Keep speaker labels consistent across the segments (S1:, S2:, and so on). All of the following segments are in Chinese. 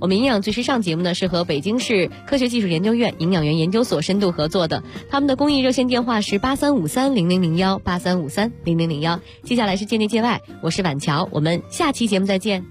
S1: 我们营养最时尚节目呢是和北京市科学技术研究院营养员研究所深度合作的，他们的公益热线电话是83530001 83530001。接下来是界内界外，我是婉乔，我们下期节目再见。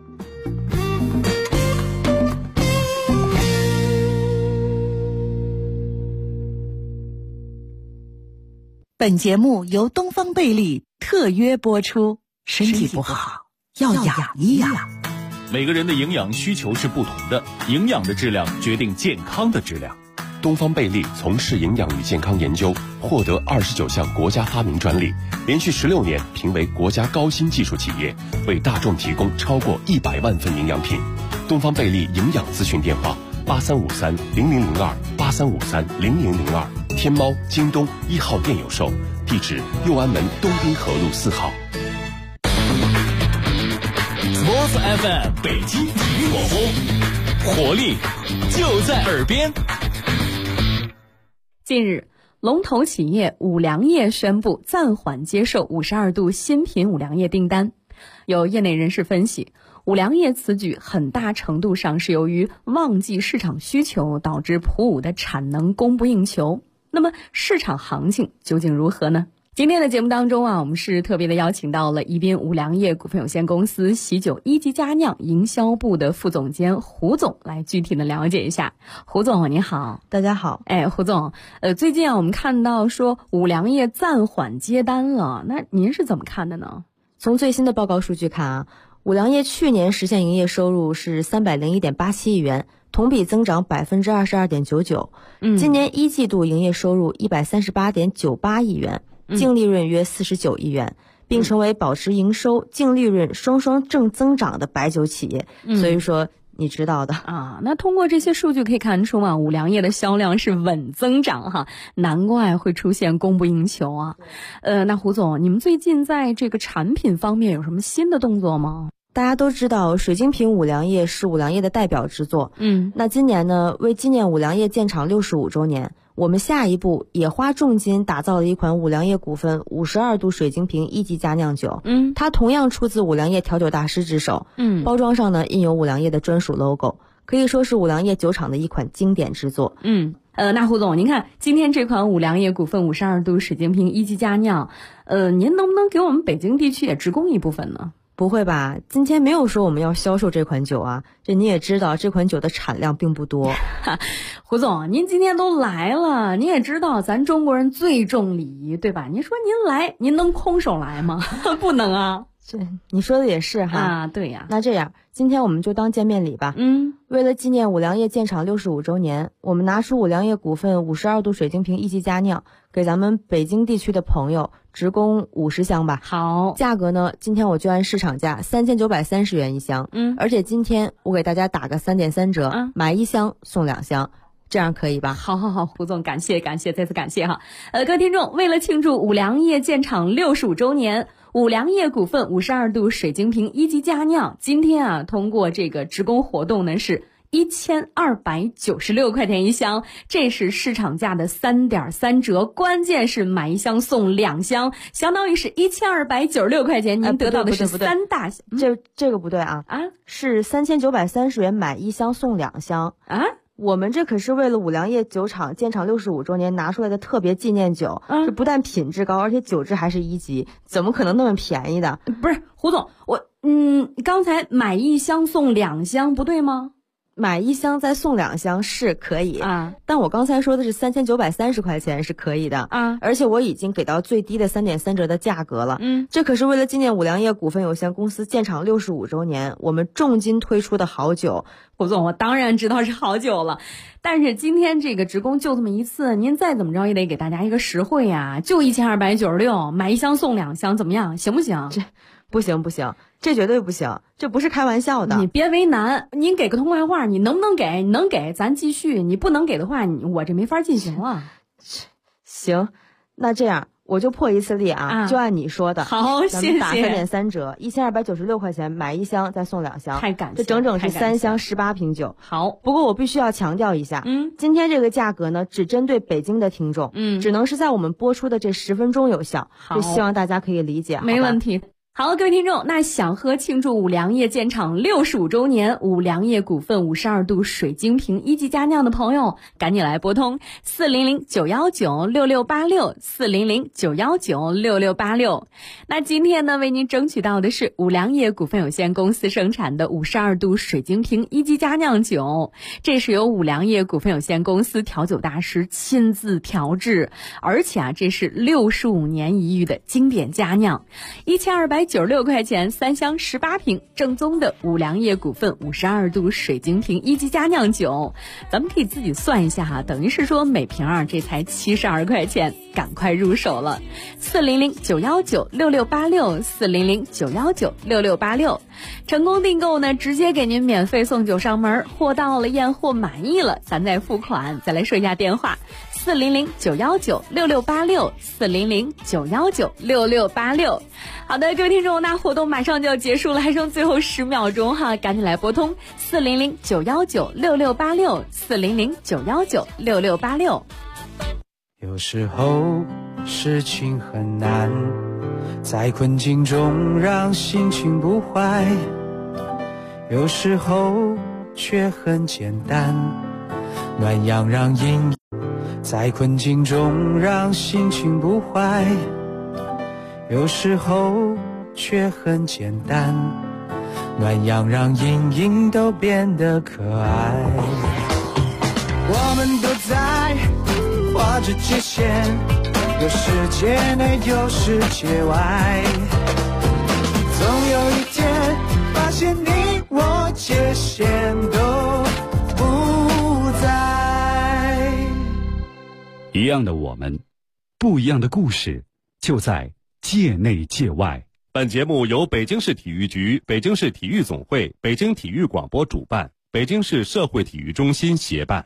S2: 本节目由东方贝利特约播出，身体不好要养一养。
S3: 每个人的营养需求是不同的，营养的质量决定健康的质量。
S4: 东方贝利从事营养与健康研究，获得29项国家发明专利，连续16年评为国家高新技术企业，为大众提供超过100万份营养品。东方贝利营养咨询电话83530002 83530002，天猫、京东1号店有售，地址右安门东滨河路4号。
S3: Sports FM 北京体育广播，活力就在耳边。
S5: 近日，龙头企业五粮液宣布暂缓接受52度新品五粮液订单。有业内人士分析，五粮液此举很大程度上是由于旺季市场需求导致普五的产能供不应求。那么市场行情究竟如何呢？今天的节目当中我们是特别的邀请到了宜宾五粮液股份有限公司喜酒一级佳酿营销部的副总监胡总来具体的了解一下。胡总您好。
S6: 大家好。
S5: 胡总，最近我们看到说五粮液暂缓接单了，那您是怎么看的呢？
S6: 从最新的报告数据看五粮液去年实现营业收入是301.87亿元，同比增长22.99%。今年一季度营业收入138.98亿元。净利润约49亿元，并成为保持营收、净利润双双正增长的白酒企业。所以说你知道的
S5: 那通过这些数据可以看出五粮液的销量是稳增长难怪会出现供不应求那胡总，你们最近在这个产品方面有什么新的动作吗？
S6: 大家都知道水晶瓶五粮液是五粮液的代表之作。那今年呢，为纪念五粮液建厂65周年，我们下一步也花重金打造了一款五粮液股份52度水晶瓶一级佳酿酒。它同样出自五粮液调酒大师之手。包装上呢印有五粮液的专属 logo， 可以说是五粮液酒厂的一款经典之作。
S5: 那胡总，您看今天这款五粮液股份52度水晶瓶一级佳酿，您能不能给我们北京地区也直供一部分呢？
S6: 不会吧，今天没有说我们要销售这款酒这你也知道这款酒的产量并不多。
S5: 胡总，您今天都来了，您也知道咱中国人最重礼仪，对吧？您说您来，您能空手来吗？不能
S6: 你说的也是
S5: 对呀。
S6: 那这样今天我们就当见面礼吧。为了纪念五粮液建厂65周年，我们拿出五粮液股份52度水晶瓶一级佳酿，给咱们北京地区的朋友直供50箱吧。
S5: 好，
S6: 价格呢，今天我就按市场价3930元一箱。而且今天我给大家打个3.3折，买1箱送2箱。这样可以吧？
S5: 好，胡总，感谢，再次感谢各位听众，为了庆祝五粮液建厂65周年，五粮液股份52度水晶瓶一级佳酿今天通过这个直供活动呢是1296块钱一箱，这是市场价的3.3折，关键是买1箱送2箱，相当于是1296块钱，您得到的是3大箱。
S6: 这个不对是3930元买1箱送2箱我们这可是为了五粮液酒厂建厂65周年拿出来的特别纪念酒，这不但品质高，而且酒质还是1级，怎么可能那么便宜的？
S5: 不是胡总，刚才买1箱送2箱不对吗？
S6: 买1箱再送2箱是可以但我刚才说的是3930块钱是可以的而且我已经给到最低的3.3折的价格了。这可是为了纪念五粮液股份有限公司建厂65周年，我们重金推出的好酒。
S5: 胡总，我当然知道是好酒了，但是今天这个直供就这么一次，您再怎么着也得给大家一个实惠就1296，买1箱送2箱，怎么样？行不行？
S6: 不行，这绝对不行，这不是开玩笑的。
S5: 你别为难，您给个痛快话，你能不能给？你能给咱继续，你不能给的话，我这没法进行了。
S6: 行，那这样我就破一次例就按你说的。
S5: 好，谢谢。
S6: 咱们打3.3折，1296块钱买1箱再送2箱，
S5: 太感谢，
S6: 这整整是3箱18瓶酒。
S5: 好，
S6: 不过我必须要强调一下，今天这个价格呢，只针对北京的听众，只能是在我们播出的这10分钟有效，就希望大家可以理解。
S5: 没问题。 好，各位听众，那想喝庆祝五粮液建厂65周年五粮液股份52度水晶瓶一级佳酿的朋友，赶紧来拨通400-919-6686，400-919-6686。那今天呢，为您争取到的是五粮液股份有限公司生产的52度水晶瓶一级佳酿酒，这是由五粮液股份有限公司调酒大师亲自调制，而且这是65年一遇的经典佳酿，1296块钱3箱18瓶，正宗的五粮液股份52度水晶瓶一级佳酿酒，咱们可以自己算一下哈，等于是说每瓶这才72块钱，赶快入手了。400-919-6686，400-919-6686，成功订购呢，直接给您免费送酒上门，货到了验货满意了，咱再付款。再来说一下电话，400-919-6686，400-919-6686。好的，各位听众，那活动马上就要结束了，还剩最后10秒钟哈，赶紧来拨通400-919-6686，400-919-6686。
S7: 有时候事情很难，在困境中让心情不坏，有时候却很简单，暖阳让阴，在困境中让心情不坏，有时候却很简单，暖阳让阴影都变得可爱。我们都在画着界限，有世界内有世界外，总有一天发现你我界限都不在。
S8: 一样的我们，不一样的故事，就在界内界外。
S4: 本节目由北京市体育局、北京市体育总会、北京体育广播主办，北京市社会体育中心协办。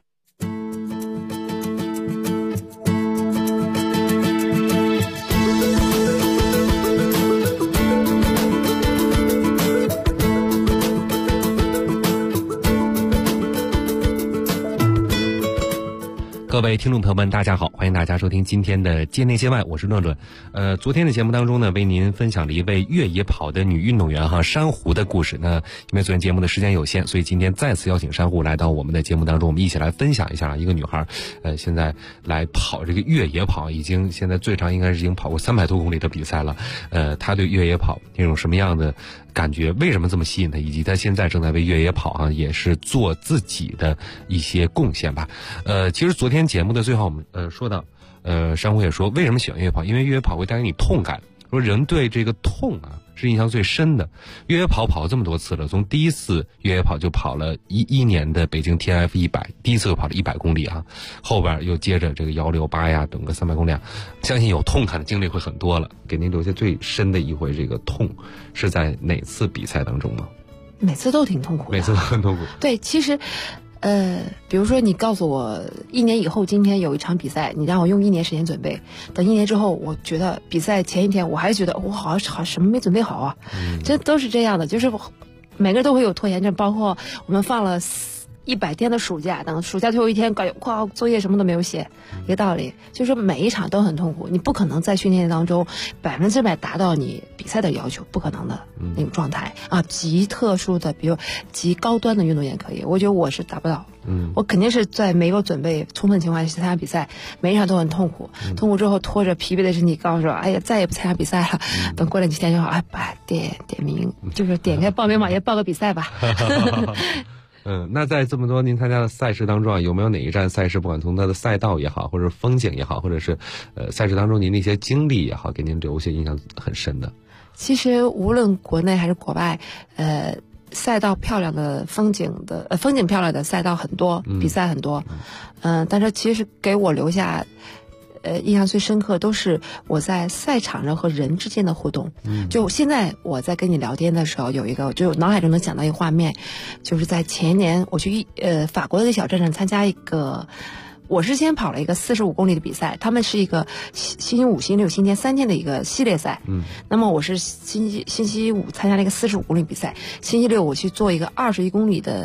S9: 各位听众朋友们，大家好，欢迎大家收听今天的界内界外，我是论论。昨天的节目当中呢，为您分享了一位越野跑的女运动员珊瑚的故事。那因为昨天节目的时间有限，所以今天再次邀请珊瑚来到我们的节目当中，我们一起来分享一下一个女孩，现在来跑这个越野跑，现在最长应该是已经跑过300多公里的比赛了。她对越野跑那种什么样的感觉，为什么这么吸引她，以及她现在正在为越野跑也是做自己的一些贡献吧。其实昨天节目的最后我们说到，珊瑚也说为什么喜欢越野跑，因为越野跑会带给你痛感，说人对这个痛是印象最深的。越野跑跑了这么多次了，从第一次越野跑就跑了11年的北京 TF100， 第一次就跑了100公里后边又接着这个168呀，等个300公里相信有痛感的经历会很多了。给您留下最深的一回这个痛是在哪次比赛当中吗？
S10: 每次都挺痛苦的，
S9: 每次都很痛苦。
S10: 对，其实比如说你告诉我1年以后今天有一场比赛，你让我用1年时间准备，等1年之后，我觉得比赛前一天我还觉得我好什么没准备好啊，这都是这样的，就是每个人都会有拖延症，包括我们放了100天的暑假，等暑假最后一天作业什么都没有写，一个道理，就是每一场都很痛苦，你不可能在训练当中100%达到你比赛的要求，不可能的那种状态极特殊的，比如极高端的运动员可以，我觉得我是达不到。我肯定是在没有准备充分情况下参加比赛，每一场都很痛苦，痛苦之后拖着疲惫的身体告诉我，哎呀，再也不参加比赛了。等过了几天就好，点名，就是点开报名网页报个比赛吧。
S9: 那在这么多您参加的赛事当中有没有哪一站赛事，不管从它的赛道也好，或者风景也好，或者是赛事当中您的一些经历也好，给您留下印象很深的？
S10: 其实无论国内还是国外，赛道漂亮的风景漂亮的赛道很多，比赛很多，但是其实给我留下印象最深刻都是我在赛场上和人之间的互动。就现在我在跟你聊天的时候，有一个就脑海中能想到一个画面，就是在前年我去法国的一个小镇上参加一个。我是先跑了一个45公里的比赛，他们是一个星期五、星期六、星期天3天的一个系列赛。那么我是星期五参加了一个45公里比赛，星期六我去做一个21公里的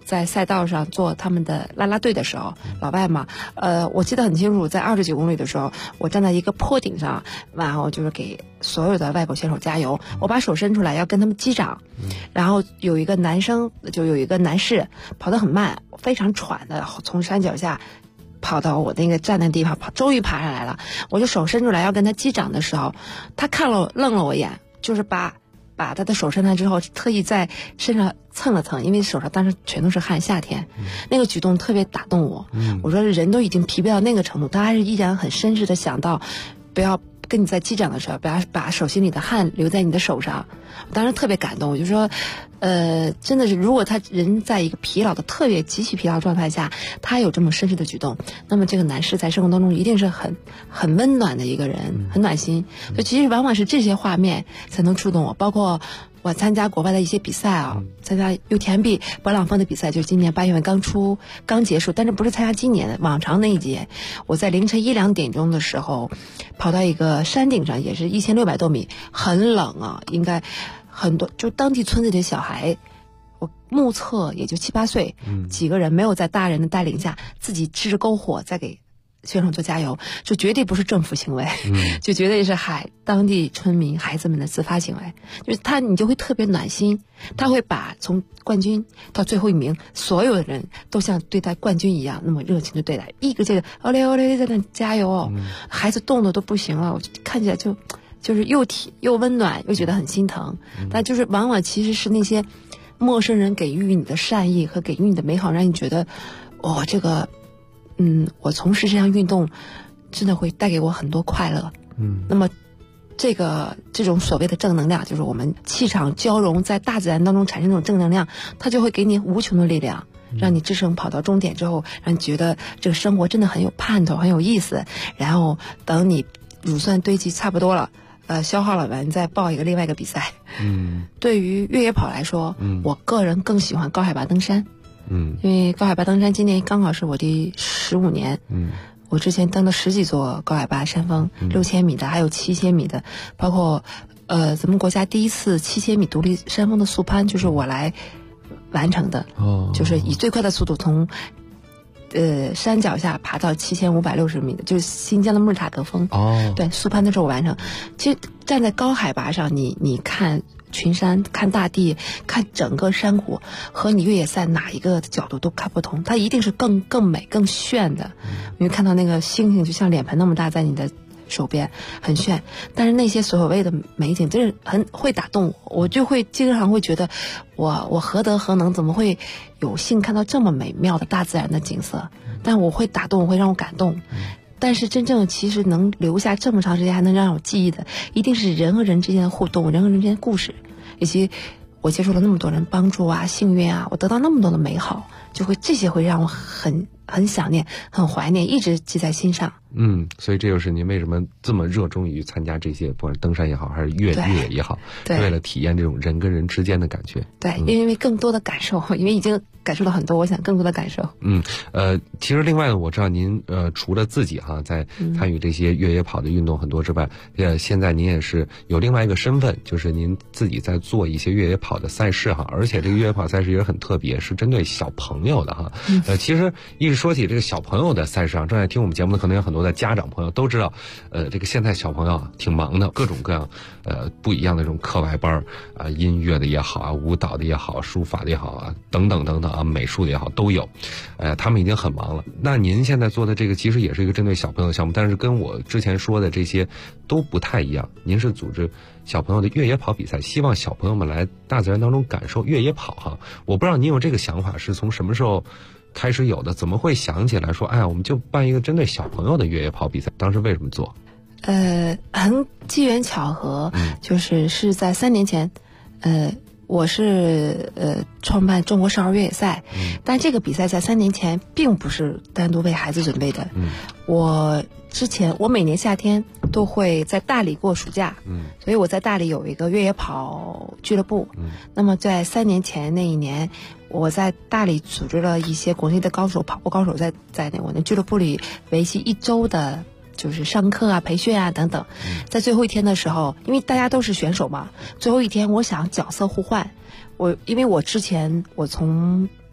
S10: 在赛道上做他们的啦啦队的时候，老外嘛，我记得很清楚，在29公里的时候，我站在一个坡顶上，然后就是给所有的外国选手加油，我把手伸出来要跟他们击掌，然后有一个男士跑得很慢，非常喘的从山脚下跑到我那个站的地方，终于爬上来了，我就手伸出来要跟他击掌的时候，他愣了我一眼，就是把他的手伸来之后，特意在身上蹭了蹭，因为手上当时全都是汗，夏天，那个举动特别打动我。我说人都已经疲惫到那个程度，他还是依然很绅士的想到，不要跟你在击掌的时候，不要把手心里的汗留在你的手上。我当时特别感动，我就说，真的是，如果他人在一个疲劳的特别极其疲劳状态下，他有这么绅士的举动，那么这个男士在生活当中一定是很温暖的一个人，很暖心。所以其实往往是这些画面才能触动我，包括我参加国外的一些比赛啊，参加UTMB 勃朗峰的比赛，就是今年8月份刚结束，但是不是参加今年的往常那一节，我在凌晨1、2点钟的时候，跑到一个山顶上，也是1600多米，很冷啊，应该很多就当地村子里的小孩，我目测也就7、8岁，几个人没有在大人的带领下，自己支着篝火在给选手做加油，这绝对不是政府行为，就绝对是当地村民孩子们的自发行为。就是你就会特别暖心，他会把从冠军到最后一名，所有的人都像对待冠军一样那么热情的对待，一个劲的奥嘞奥嘞在那加油哦，孩子冻得都不行了，我看起来就是又温暖又觉得很心疼。但就是往往其实是那些陌生人给予你的善意和给予你的美好，让你觉得这个我从事这项运动真的会带给我很多快乐。那么这种所谓的正能量，就是我们气场交融在大自然当中产生这种正能量，它就会给你无穷的力量，让你支撑跑到终点之后，让你觉得这个生活真的很有盼头，很有意思。然后等你乳酸堆积差不多了，消耗了完，再报另外一个比赛。对于越野跑来说，我个人更喜欢高海拔登山。因为高海拔登山今年刚好是我第15年。我之前登了10几座高海拔山峰，6000米的，还有7000米的，包括咱们国家第一次7000米独立山峰的速攀，就是我来完成的。就是以最快的速度从山脚下爬到7560米的，就是新疆的穆尔塔格峰。对，速攀的时候我完成。其实站在高海拔上，你看群山，看大地，看整个山谷，和你越野赛哪一个角度都看不同，它一定是更美更炫的。因为看到那个星星就像脸盆那么大在你的手边，很炫。但是那些所谓的美景真是很会打动我就会经常会觉得我何德何能，怎么会有幸看到这么美妙的大自然的景色，但我会打动，会让我感动。但是真正其实能留下这么长时间还能让我记忆的，一定是人和人之间的互动，人和人之间的故事，以及我接触了那么多人帮助啊，幸运啊，我得到那么多的美好，这些会让我很想念，很怀念，一直记在心上。
S9: 所以这就是您为什么这么热衷于参加这些，不管登山也好，还是越野也好，为了体验这种人跟人之间的感觉。对，
S10: 因为更多的感受，因为已经感受到很多，我想更多的感受。
S9: 其实另外呢，我知道您除了自己在参与这些越野跑的运动很多之外，现在您也是有另外一个身份，就是您自己在做一些越野跑的赛事而且这个越野跑赛事也很特别，是针对小朋友的其实一直说起这个小朋友的赛事正在听我们节目的可能有很多的家长朋友都知道，这个现在小朋友挺忙的，各种各样不一样的这种课外班音乐的也好舞蹈的也好，书法的也好等等等等美术的也好都有，他们已经很忙了。那您现在做的这个其实也是一个针对小朋友的项目，但是跟我之前说的这些都不太一样。您是组织小朋友的越野跑比赛，希望小朋友们来大自然当中感受越野跑我不知道您有这个想法是从什么时候开始有的，怎么会想起来说我们就办一个针对小朋友的越野跑比赛，当时为什么做？
S10: 很机缘巧合，是在3年前，我是创办中国少儿越野赛，但这个比赛在3年前并不是单独为孩子准备的。我每年夏天都会在大理过暑假，所以我在大理有一个越野跑俱乐部。那么在3年前那一年，我在大理组织了一些国内的跑步高手在我的俱乐部里为期1周的就是上课培训等等。在最后一天的时候，因为大家都是选手嘛，最后一天我想角色互换。因为我之前从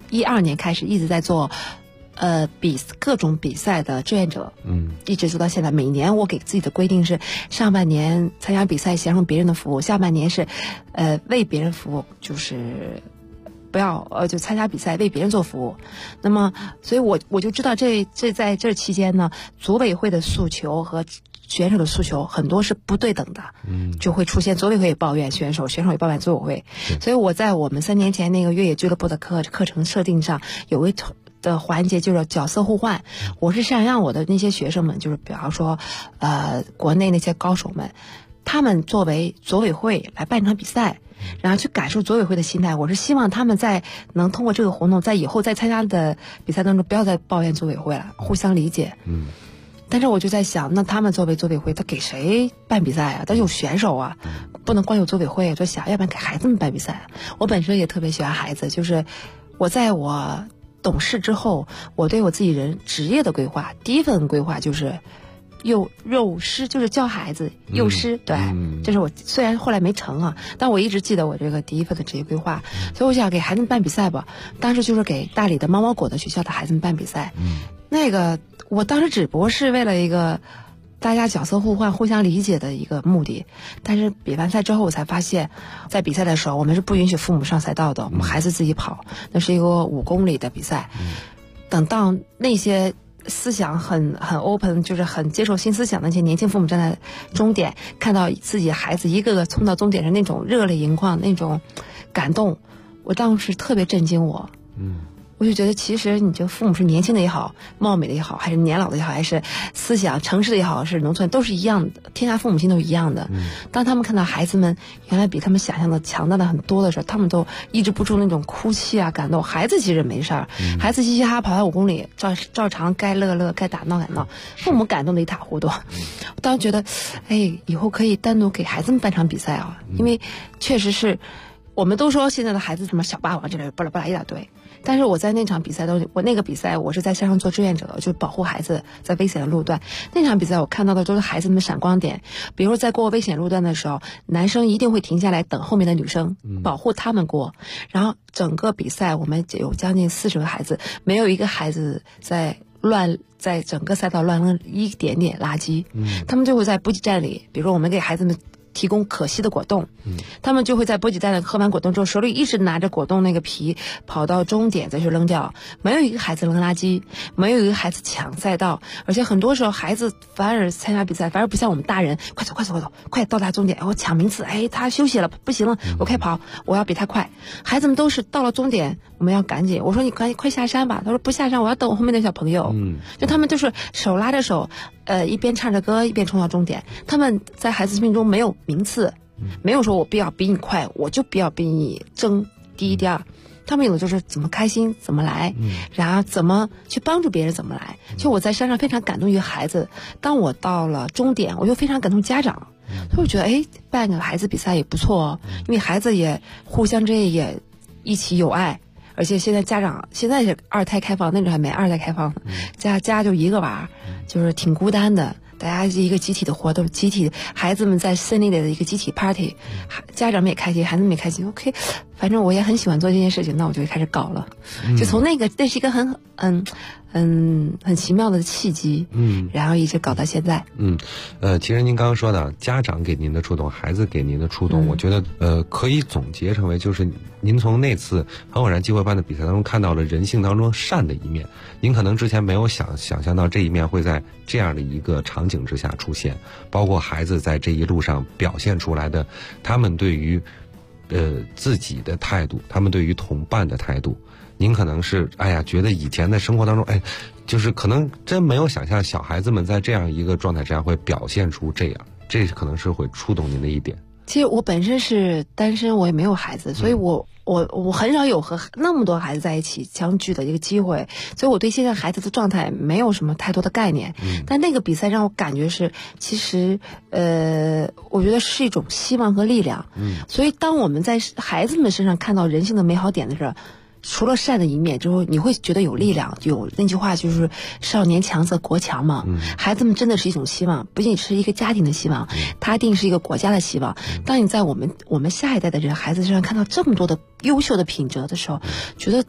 S10: 12年开始一直在做各种比赛的志愿者，一直做到现在。每年我给自己的规定是，上半年参加比赛享受别人的服务，下半年是为别人服务，就是不要就参加比赛为别人做服务。那么所以我就知道这在这期间呢，组委会的诉求和选手的诉求很多是不对等的，就会出现组委会也抱怨选手，选手也抱怨组委会。所以我在我们3年前那个越野俱乐部的课程设定上有一的环节就是角色互换，我是想让我的那些学生们，就是比方说国内那些高手们，他们作为组委会来办一场比赛，然后去感受组委会的心态。我是希望他们能通过这个活动，在以后再参加的比赛当中不要再抱怨组委会了，互相理解。但是我就在想，那他们作为组委会，他给谁办比赛啊？他有选手啊，不能光有组委会。我就想，要不然给孩子们办比赛。我本身也特别喜欢孩子，就是我在我懂事之后，我对我自己职业的规划，第一份规划就是幼师，就是教孩子幼师。对，这是我虽然后来没成啊，但我一直记得我这个第一份的职业规划。所以我想给孩子们办比赛吧，当时就是给大理的猫猫果的学校的孩子们办比赛。那个我当时只不过是为了一个大家角色互换、互相理解的一个目的。但是比完赛之后，我才发现，在比赛的时候，我们是不允许父母上赛道的，我们孩子自己跑。那是一个5公里的比赛。等到那些思想很 open， 就是很接受新思想的那些年轻父母站在终点，看到自己孩子一个个冲到终点上那种热泪盈眶、那种感动，我当时特别震惊我。我就觉得，其实你这父母是年轻的也好，貌美的也好，还是年老的也好，还是思想城市的也好，是农村，都是一样的，天下父母亲都一样的。当他们看到孩子们原来比他们想象的强大的很多的时候，他们都抑制不住那种哭泣啊、感动。孩子其实没事儿，孩子嘻嘻哈哈跑到5公里，照常该乐，该打闹，父母感动的一塌糊涂。我当时觉得，以后可以单独给孩子们办场比赛啊，因为确实是，我们都说现在的孩子什么小霸王之类的，巴拉巴拉一大堆。但是我在那场比赛我那个比赛我是在山上做志愿者的，就保护孩子在危险的路段。那场比赛我看到的都是孩子们的闪光点，比如说在过危险路段的时候，男生一定会停下来等后面的女生，保护他们过。然后整个比赛我们有将近40个孩子，没有一个孩子在整个赛道乱扔一点点垃圾。他们就会在补给站里，比如说我们给孩子们提供可吸的果冻，他们就会在补给站喝完果冻之后，手里一直拿着果冻那个皮，跑到终点再去扔掉。没有一个孩子扔垃圾，没有一个孩子抢赛道，而且很多时候孩子反而参加比赛，反而不像我们大人，快走，快到达终点，我抢名次，他休息了，不行了，我快跑，我要比他快。孩子们都是到了终点，我们要赶紧，我说你快下山吧，他说不下山，我要等我后面的小朋友。就他们就是手拉着手，一边唱着歌一边冲到终点。他们在孩子生命中没有名次，没有说我必要比你快，我就必要比你争第一第二。他们有的就是怎么开心怎么来，然后怎么去帮助别人怎么来。就我在山上非常感动于孩子，当我到了终点，我又非常感动家长。所以我觉得办个孩子比赛也不错哦，因为孩子也互相之间也一起有爱。而且现在家长现在是2胎开放，那时候还没2胎开放呢，家就一个娃，就是挺孤单的。大家是一个集体的活动，集体孩子们在森林里的一个集体 party， 家长们也开心，孩子们也开心。OK， 反正我也很喜欢做这件事情，那我就开始搞了。就从那是一个很奇妙的契机，然后一直搞到现在。
S9: 其实您刚刚说的家长给您的触动，孩子给您的触动，我觉得可以总结成为就是您从那次很偶然机会办的比赛当中看到了人性当中善的一面。您可能之前没有想象到这一面会在这样的一个场景之下出现，包括孩子在这一路上表现出来的他们对于自己的态度，他们对于同伴的态度。您可能是觉得以前的生活当中就是可能真没有想象小孩子们在这样一个状态之下会表现出这样，这可能是会触动您的一点。
S10: 其实我本身是单身，我也没有孩子，所以我很少有和那么多孩子在一起相聚的一个机会，所以我对现在孩子的状态没有什么太多的概念。但那个比赛让我感觉是，其实我觉得是一种希望和力量。所以当我们在孩子们身上看到人性的美好点的时候，除了善的一面之后，你会觉得有力量。有那句话就是少年强则国强嘛。孩子们真的是一种希望，不仅是一个家庭的希望，它一定是一个国家的希望。当你在我们下一代的人孩子身上看到这么多的优秀的品质的时候，觉得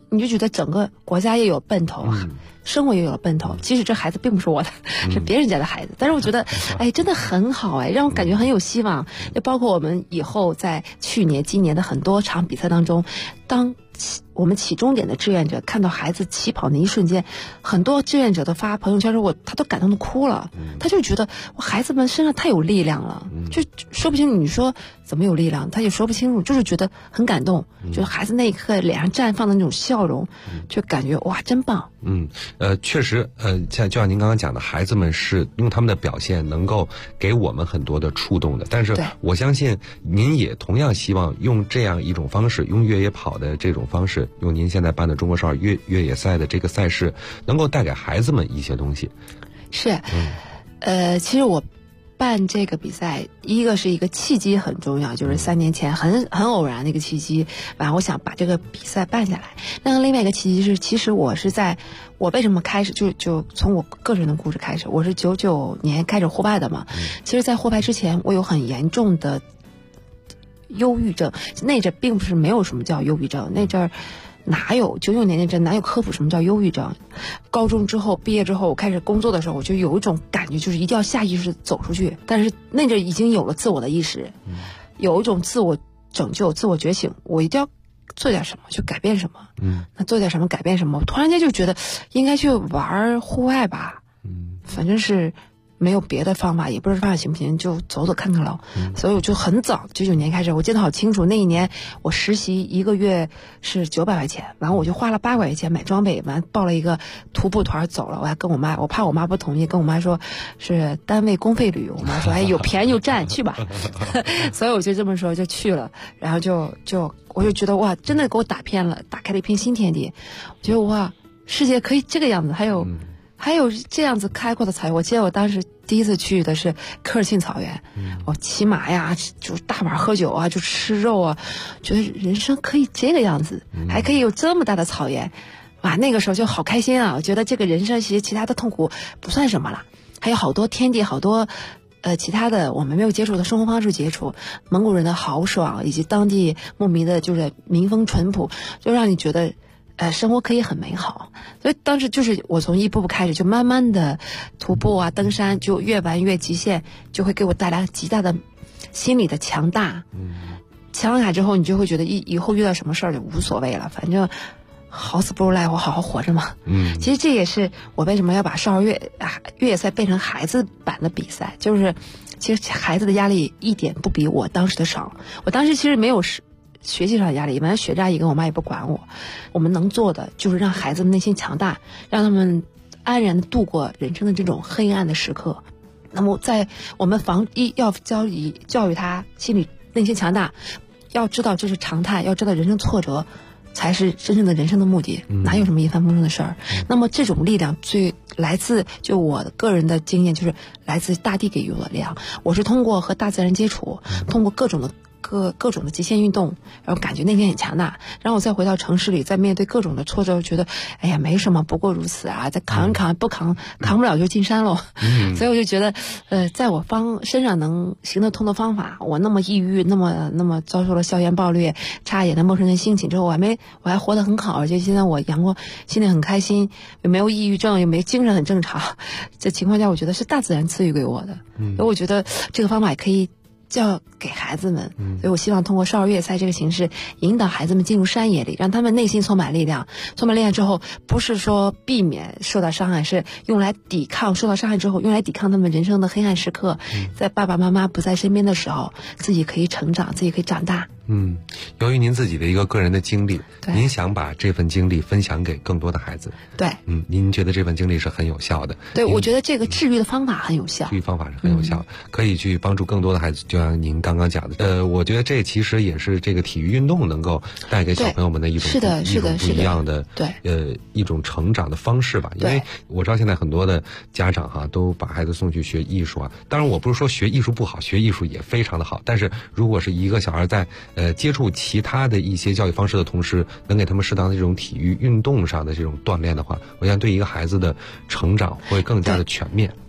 S10: 你就觉得整个国家也有奔头，生活也有了奔头。即使这孩子并不是我的，是别人家的孩子，但是我觉得，哎，真的很好，哎，让我感觉很有希望。就包括我们以后在去年、今年的很多场比赛当中，当我们起终点的志愿者看到孩子起跑那一瞬间，很多志愿者都发朋友圈说他都感动的哭了，他就觉得孩子们身上太有力量了，就说不清楚，你说怎么有力量，他也说不清楚，就是觉得很感动，就是孩子那一刻脸上绽放的那种笑容，就感觉哇，真棒。
S9: 确实，就像您刚刚讲的，孩子们是用他们的表现能够给我们很多的触动的。但是我相信您也同样希望用这样一种方式，用越野跑的这种方式，用您现在办的中国少儿越野赛的这个赛事，能够带给孩子们一些东西。
S10: 是，其实我办这个比赛，一个是一个契机很重要，就是3年前很偶然的一个契机，然后我想把这个比赛办下来。那另外一个契机是，其实我为什么开始就从我个人的故事开始，我是99年开始户外的嘛。其实，在户外之前，我有很严重的忧郁症，那阵并不是没有什么叫忧郁症，那阵哪有99年那阵哪有科普什么叫忧郁症？高中之后毕业之后，我开始工作的时候，我就有一种感觉，就是一定要下意识走出去。但是那阵已经有了自我的意识，有一种自我拯救、自我觉醒，我一定要做点什么，去改变什么。那做点什么，改变什么？我突然间就觉得应该去玩户外吧。反正是没有别的方法，也不知道方法行不行，就走走看看喽。所以我就很早99年开始，我记得好清楚，那一年我实习1个月是900块钱，然后我就花了800块钱买装备，完报了一个徒步团走了。我还跟我妈，我怕我妈不同意，跟我妈说是单位公费旅游。我妈说哎，有便宜有占，去吧。所以我就这么说就去了，然后我就觉得哇，真的给我打开了一片新天地。我觉得哇，世界可以这个样子，还有这样子开阔的草原。我记得我当时第一次去的是科尔沁草原，我骑马呀，就大碗喝酒啊，就吃肉啊，觉得人生可以这个样子，还可以有这么大的草原，哇，那个时候就好开心啊！我觉得这个人生其他的痛苦不算什么了，还有好多天地，好多其他的我们没有接触的生活方式接触，蒙古人的豪爽以及当地牧民的就是民风淳朴，就让你觉得生活可以很美好。所以当时就是我从一步步开始，就慢慢的徒步啊登山，就越玩越极限，就会给我带来极大的心理的强大。强大之后，你就会觉得以后遇到什么事儿就无所谓了，反正好死不如赖活，好好活着嘛。其实这也是我为什么要把少儿越野赛变成孩子版的比赛，就是其实孩子的压力一点不比我当时的少。我当时其实没有学习上的压力，反正学渣一个，我妈也不管我。我们能做的就是让孩子们内心强大，让他们安然的度过人生的这种黑暗的时刻。那么在我们要教育他心理内心强大，要知道这是常态，要知道人生挫折才是真正的人生的目的，哪有什么一帆风顺的事儿。那么这种力量最来自就我个人的经验，就是来自大地给予我的力量。我是通过和大自然接触，通过各种的极限运动，然后感觉那天很强大，然后我再回到城市里，再面对各种的挫折，觉得哎呀没什么，不过如此啊，再扛一扛，不扛不了就进山喽。所以我就觉得在我身上能行得通的方法，我那么抑郁，那么遭受了校园暴力，差一点的陌生人性侵之后，我还活得很好，而且现在我阳光，心里很开心，也没有抑郁症，也没精神很正常。这情况下，我觉得是大自然赐予给我的。所以我觉得这个方法也可以教给孩子们，所以我希望通过少儿越野赛这个形式，引导孩子们进入山野里，让他们内心充满力量。充满力量之后，不是说避免受到伤害，是用来抵抗受到伤害之后，用来抵抗他们人生的黑暗时刻。在爸爸妈妈不在身边的时候，自己可以成长，自己可以长大。
S9: 由于您自己的一个个人的经历，您想把这份经历分享给更多的孩子。
S10: 对，
S9: 您觉得这份经历是很有效的。
S10: 对，我觉得这个治愈的方法很有效。
S9: 治愈方法是很有效，可以去帮助更多的孩子。就像您刚刚讲的，我觉得这其实也是这个体育运动能够带给小朋友们的一种不一样的一种成长的方式吧。因为我知道现在很多的家长都把孩子送去学艺术啊。当然，我不是说学艺术不好，学艺术也非常的好。但是如果是一个小孩在接触其他的一些教育方式的同时，能给他们适当的这种体育运动上的这种锻炼的话，我想对一个孩子的成长会更加的全面。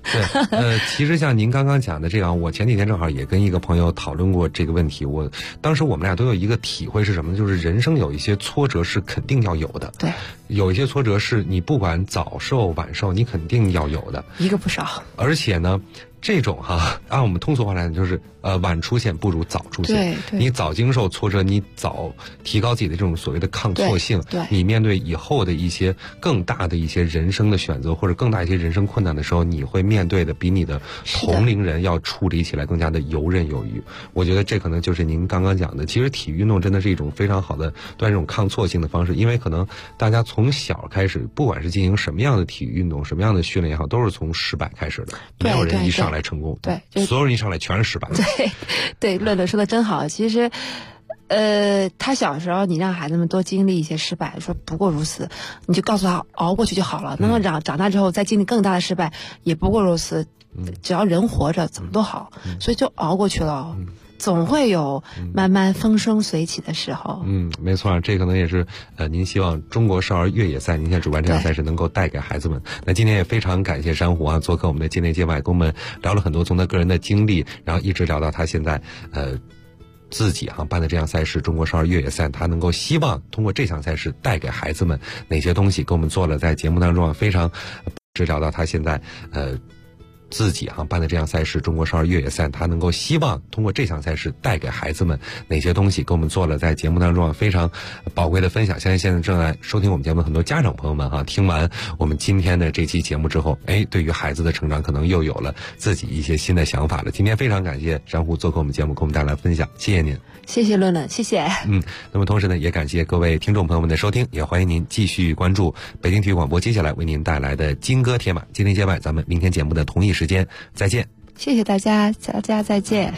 S9: 对，其实像您刚刚讲的这样，我前几天正好也跟一个朋友讨论过这个问题。当时我们俩都有一个体会是什么呢？就是人生有一些挫折是肯定要有的。
S10: 对，
S9: 有一些挫折是你不管早受晚受，你肯定要有的，
S10: 一个不少。
S9: 而且呢，这种按我们通俗话来讲，就是晚出现不如早出现。
S10: 对，
S9: 你早经受挫折，你早提高自己的这种所谓的抗挫性，
S10: 对，
S9: 你面对以后的一些更大的一些人生的选择，或者更大一些人生困难的时候，你会面对的比你的同龄人要处理起来更加的游刃有余。我觉得这可能就是您刚刚讲的，其实体育运动真的是一种非常好的锻炼这种抗挫性的方式，因为可能大家从小开始，不管是进行什么样的体育运动，什么样的训练也好，都是从失败开始的，没有人一上来成功。
S10: 对，
S9: 所有人一上来全是失败。
S10: 对，乐乐说的真好。其实，他小时候你让孩子们多经历一些失败，说不过如此，你就告诉他熬过去就好了。那么长大之后再经历更大的失败，也不过如此。只要人活着，怎么都好，所以就熬过去了。总会有慢慢风生水起的时候。
S9: 没错，这可能也是您希望中国少儿越野赛，您现在主办这项赛事能够带给孩子们。那今天也非常感谢珊瑚做客我们的界内界外，跟我们聊了很多从他个人的经历，然后一直聊到他现在自己办的这项赛事中国少儿越野赛，他能够希望通过这项赛事带给孩子们哪些东西，跟我们做了在节目当中非常聊到他现在自己办的这项赛事中国少儿越野赛，他能够希望通过这项赛事带给孩子们哪些东西，跟我们做了在节目当中非常宝贵的分享。相信现在正在收听我们节目的很多家长朋友们听完我们今天的这期节目之后，对于孩子的成长可能又有了自己一些新的想法了。今天非常感谢珊瑚做客我们节目，给我们带来分享，谢谢您。
S10: 谢谢乐乐，谢谢。
S9: 那么同时呢，也感谢各位听众朋友们的收听，也欢迎您继续关注北京体育广播接下来为您带来的金戈铁马界内界外，咱们明天节目的同一时间再见。
S10: 谢谢大家，大家再见。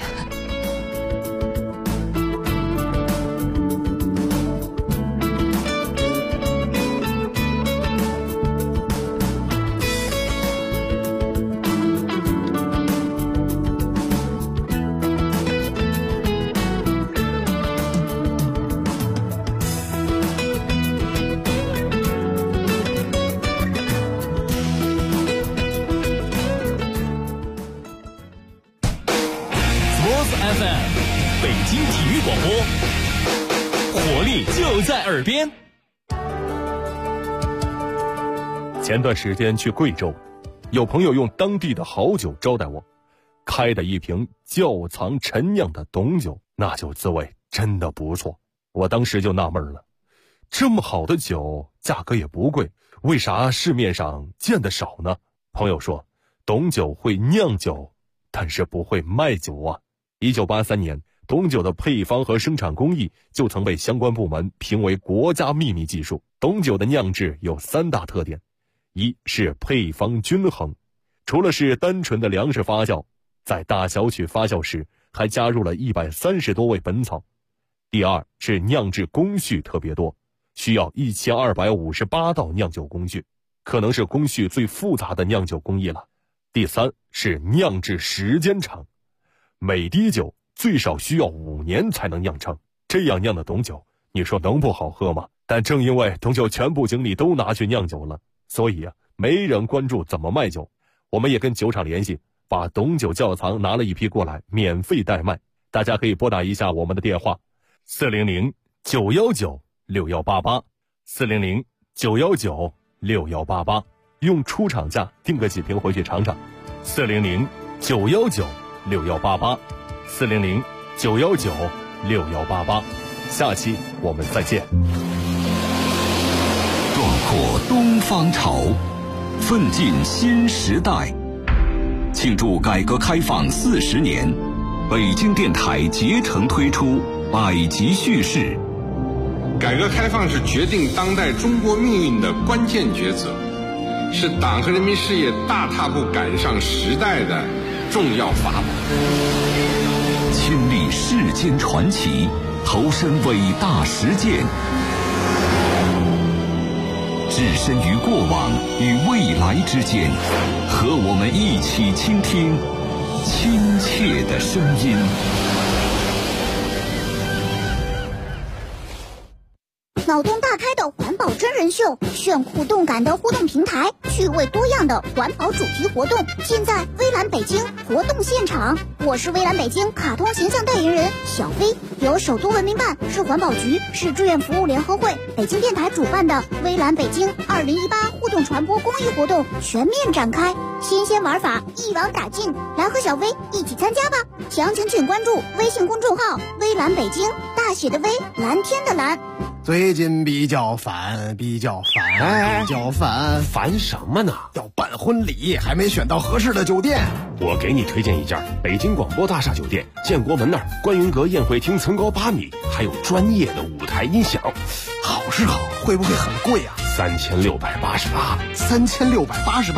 S3: 北京体育广播，活力就在耳边。前段时间去贵州，有朋友用当地的好酒招待我，开的一瓶窖藏陈酿的董酒，那酒滋味真的不错。我当时就纳闷了，这么好的酒价格也不贵，为啥市面上见得少呢？朋友说，董酒会酿酒，但是不会卖酒啊。1983年，董酒的配方和生产工艺就曾被相关部门评为国家秘密技术。董酒的酿制有3大特点，一是配方均衡，除了是单纯的粮食发酵，在大小曲发酵时还加入了130多味本草。第二是酿制工序特别多，需要1258道酿酒工序，可能是工序最复杂的酿酒工艺了。第三是酿制时间长，每滴酒最少需要5年才能酿成，这样酿的董酒，你说能不好喝吗？但正因为董酒全部精力都拿去酿酒了，所以没人关注怎么卖酒。我们也跟酒厂联系，把董酒窖藏拿了一批过来，免费代卖。大家可以拨打一下我们的电话400-919-6188 400-919-6188，用出厂价订个几瓶回去尝尝。400-919-6188 400-919-6188，下期我们再见。
S8: 壮阔东方潮，奋进新时代。庆祝改革开放40年，北京电台竭诚推出百集叙事。
S11: 改革开放是决定当代中国命运的关键抉择，是党和人民事业大踏步赶上时代的重要法宝。
S8: 亲历世间传奇，投身伟大实践，置身于过往与未来之间，和我们一起倾听亲切的声音。
S12: 脑洞大开的环保真人人秀，炫酷动感的互动平台，趣味多样的环保主题活动，尽在微蓝北京活动现场。我是微蓝北京卡通形象代言人小飞，由首都文明办、市环保局、市志愿服务联合会、北京电台主办的微蓝北京2018互动传播公益活动全面展开，新鲜玩法一网打尽，来和小飞一起参加吧！详情请关注微信公众号微蓝北京，大写的微，蓝天的蓝。
S13: 最近比较烦，
S4: 烦什么呢？
S13: 要办婚礼还没选到合适的酒店。
S4: 我给你推荐一家北京广播大厦酒店，建国门那儿观云阁宴会厅层高8米，还有专业的舞台音响。
S13: 好是好，会不会很贵啊？
S4: 3688。